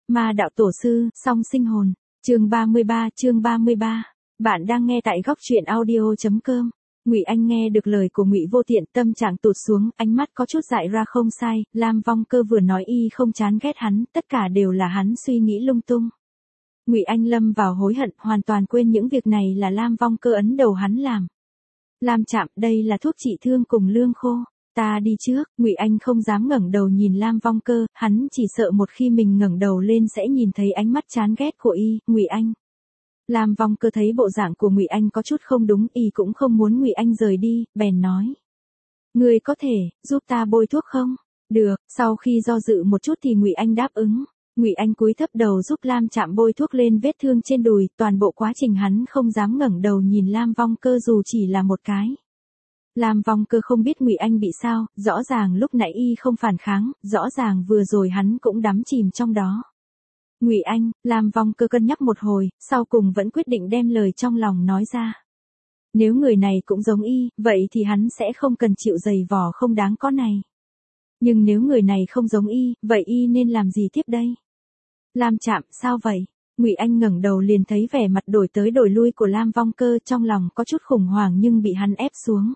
Ma đạo tổ sư, song sinh hồn. Chương 33. Bạn đang nghe tại góc truyện audio.com. Ngụy Anh nghe được lời của Ngụy Vô Tiện, tâm trạng tụt xuống, ánh mắt có chút dại ra. Không sai, Lam Vong Cơ vừa nói y không chán ghét hắn, tất cả đều là hắn suy nghĩ lung tung. Ngụy Anh lâm vào hối hận, hoàn toàn quên những việc này là Lam Vong Cơ ấn đầu hắn làm. Lam Trạm, đây là thuốc trị thương cùng lương khô. Ta đi trước. Ngụy Anh không dám ngẩng đầu nhìn Lam Vong Cơ, hắn chỉ sợ một khi mình ngẩng đầu lên sẽ nhìn thấy ánh mắt chán ghét của y. Ngụy Anh. Lam Vong Cơ thấy bộ dạng của Ngụy Anh có chút không đúng, y cũng không muốn Ngụy Anh rời đi, bèn nói: "Ngươi có thể giúp ta bôi thuốc không?" "Được." Sau khi do dự một chút thì Ngụy Anh đáp ứng. Ngụy Anh cúi thấp đầu giúp Lam Trạm bôi thuốc lên vết thương trên đùi, toàn bộ quá trình hắn không dám ngẩng đầu nhìn Lam Vong Cơ dù chỉ là một cái. Lam Vong Cơ không biết Ngụy Anh bị sao, rõ ràng lúc nãy y không phản kháng, rõ ràng vừa rồi hắn cũng đắm chìm trong đó. Ngụy Anh, Lam Vong Cơ cân nhắc một hồi, sau cùng vẫn quyết định đem lời trong lòng nói ra. Nếu người này cũng giống y, vậy thì hắn sẽ không cần chịu giày vò không đáng có này. Nhưng nếu người này không giống y, vậy y nên làm gì tiếp đây? Lam Trạm, sao vậy? Ngụy Anh ngẩng đầu liền thấy vẻ mặt đổi tới đổi lui của Lam Vong Cơ, trong lòng có chút khủng hoảng nhưng bị hắn ép xuống.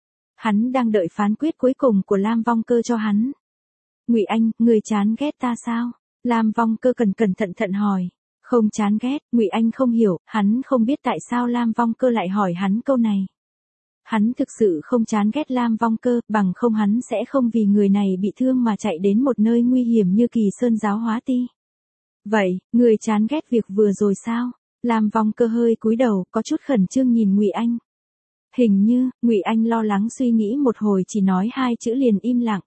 Hắn đang đợi phán quyết cuối cùng của Lam Vong Cơ cho hắn. Ngụy Anh, người chán ghét ta sao? Lam Vong Cơ cẩn thận hỏi. Không chán ghét. Ngụy Anh không hiểu, hắn không biết tại sao Lam Vong Cơ lại hỏi hắn câu này. Hắn thực sự không chán ghét Lam Vong Cơ, bằng không hắn sẽ không vì người này bị thương mà chạy đến một nơi nguy hiểm như Kỳ Sơn Giáo Hóa Ti. Vậy, người chán ghét việc vừa rồi sao? Lam Vong Cơ hơi cúi đầu, có chút khẩn trương nhìn Ngụy Anh. Hình như, Ngụy Anh lo lắng suy nghĩ một hồi chỉ nói hai chữ liền im lặng.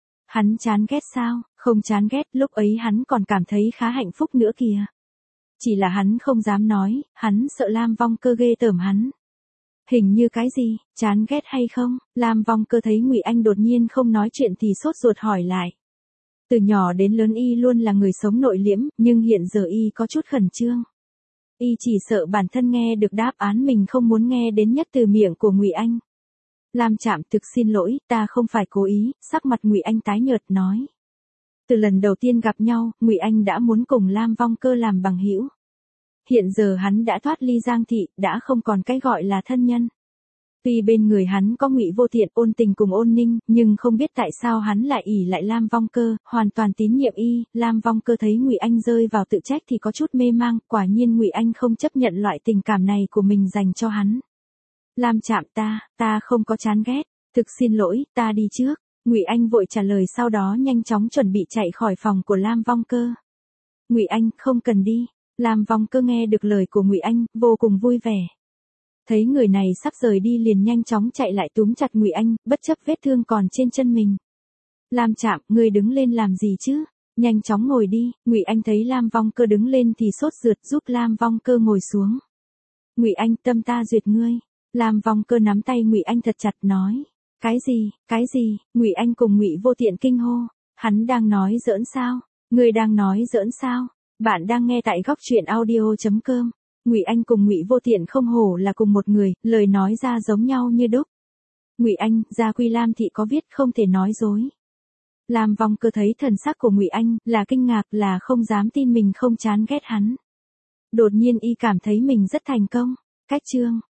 Hắn chán ghét sao? Không chán ghét, lúc ấy hắn còn cảm thấy khá hạnh phúc nữa kìa. Chỉ là hắn không dám nói, hắn sợ Lam Vong Cơ ghê tởm hắn. Hình như cái gì? Chán ghét hay không? Lam Vong Cơ thấy Ngụy Anh đột nhiên không nói chuyện thì sốt ruột hỏi lại. Từ nhỏ đến lớn y luôn là người sống nội liễm, nhưng hiện giờ y có chút khẩn trương. Y chỉ sợ bản thân nghe được đáp án mình không muốn nghe đến nhất từ miệng của Ngụy Anh. Lam Trạm, thực xin lỗi, ta không phải cố ý. Sắc mặt Ngụy Anh tái nhợt nói. Từ lần đầu tiên gặp nhau, Ngụy Anh đã muốn cùng Lam Vong Cơ làm bằng hữu. Hiện giờ hắn đã thoát ly Giang thị, đã không còn cái gọi là thân nhân. Tuy bên người hắn có Ngụy Vô Tiện, Ôn Tình cùng Ôn Ninh, nhưng không biết tại sao hắn lại ỷ lại Lam Vong Cơ, hoàn toàn tín nhiệm y. Lam Vong Cơ thấy Ngụy Anh rơi vào tự trách thì có chút mê mang, quả nhiên Ngụy Anh không chấp nhận loại tình cảm này của mình dành cho hắn. Lam Trạm, ta không có chán ghét, thực xin lỗi, ta đi trước. Ngụy Anh vội trả lời, sau đó nhanh chóng chuẩn bị chạy khỏi phòng của Lam Vong Cơ. Ngụy Anh, không cần đi. Lam Vong Cơ nghe được lời của Ngụy Anh, vô cùng vui vẻ. Thấy người này sắp rời đi liền nhanh chóng chạy lại túm chặt Ngụy Anh, bất chấp vết thương còn trên chân mình. Lam Trạm, ngươi đứng lên làm gì chứ? Nhanh chóng ngồi đi. Ngụy Anh thấy Lam Vong Cơ đứng lên thì sốt ruột giúp Lam Vong Cơ ngồi xuống. Ngụy Anh, tâm ta duyệt ngươi. Lam Vong Cơ nắm tay Ngụy Anh thật chặt nói. Cái gì? Ngụy Anh cùng Ngụy Vô Tiện kinh hô. Hắn đang nói giỡn sao? Ngươi đang nói giỡn sao? Bạn đang nghe tại góc truyện audio.com. Ngụy Anh cùng Ngụy Vô Tiện không hổ là cùng một người, lời nói ra giống nhau như đúc. Ngụy Anh, gia quy Lam thị có viết không thể nói dối. Lam Vong Cơ thấy thần sắc của Ngụy Anh, là kinh ngạc, là không dám tin mình không chán ghét hắn. Đột nhiên y cảm thấy mình rất thành công. Cách chương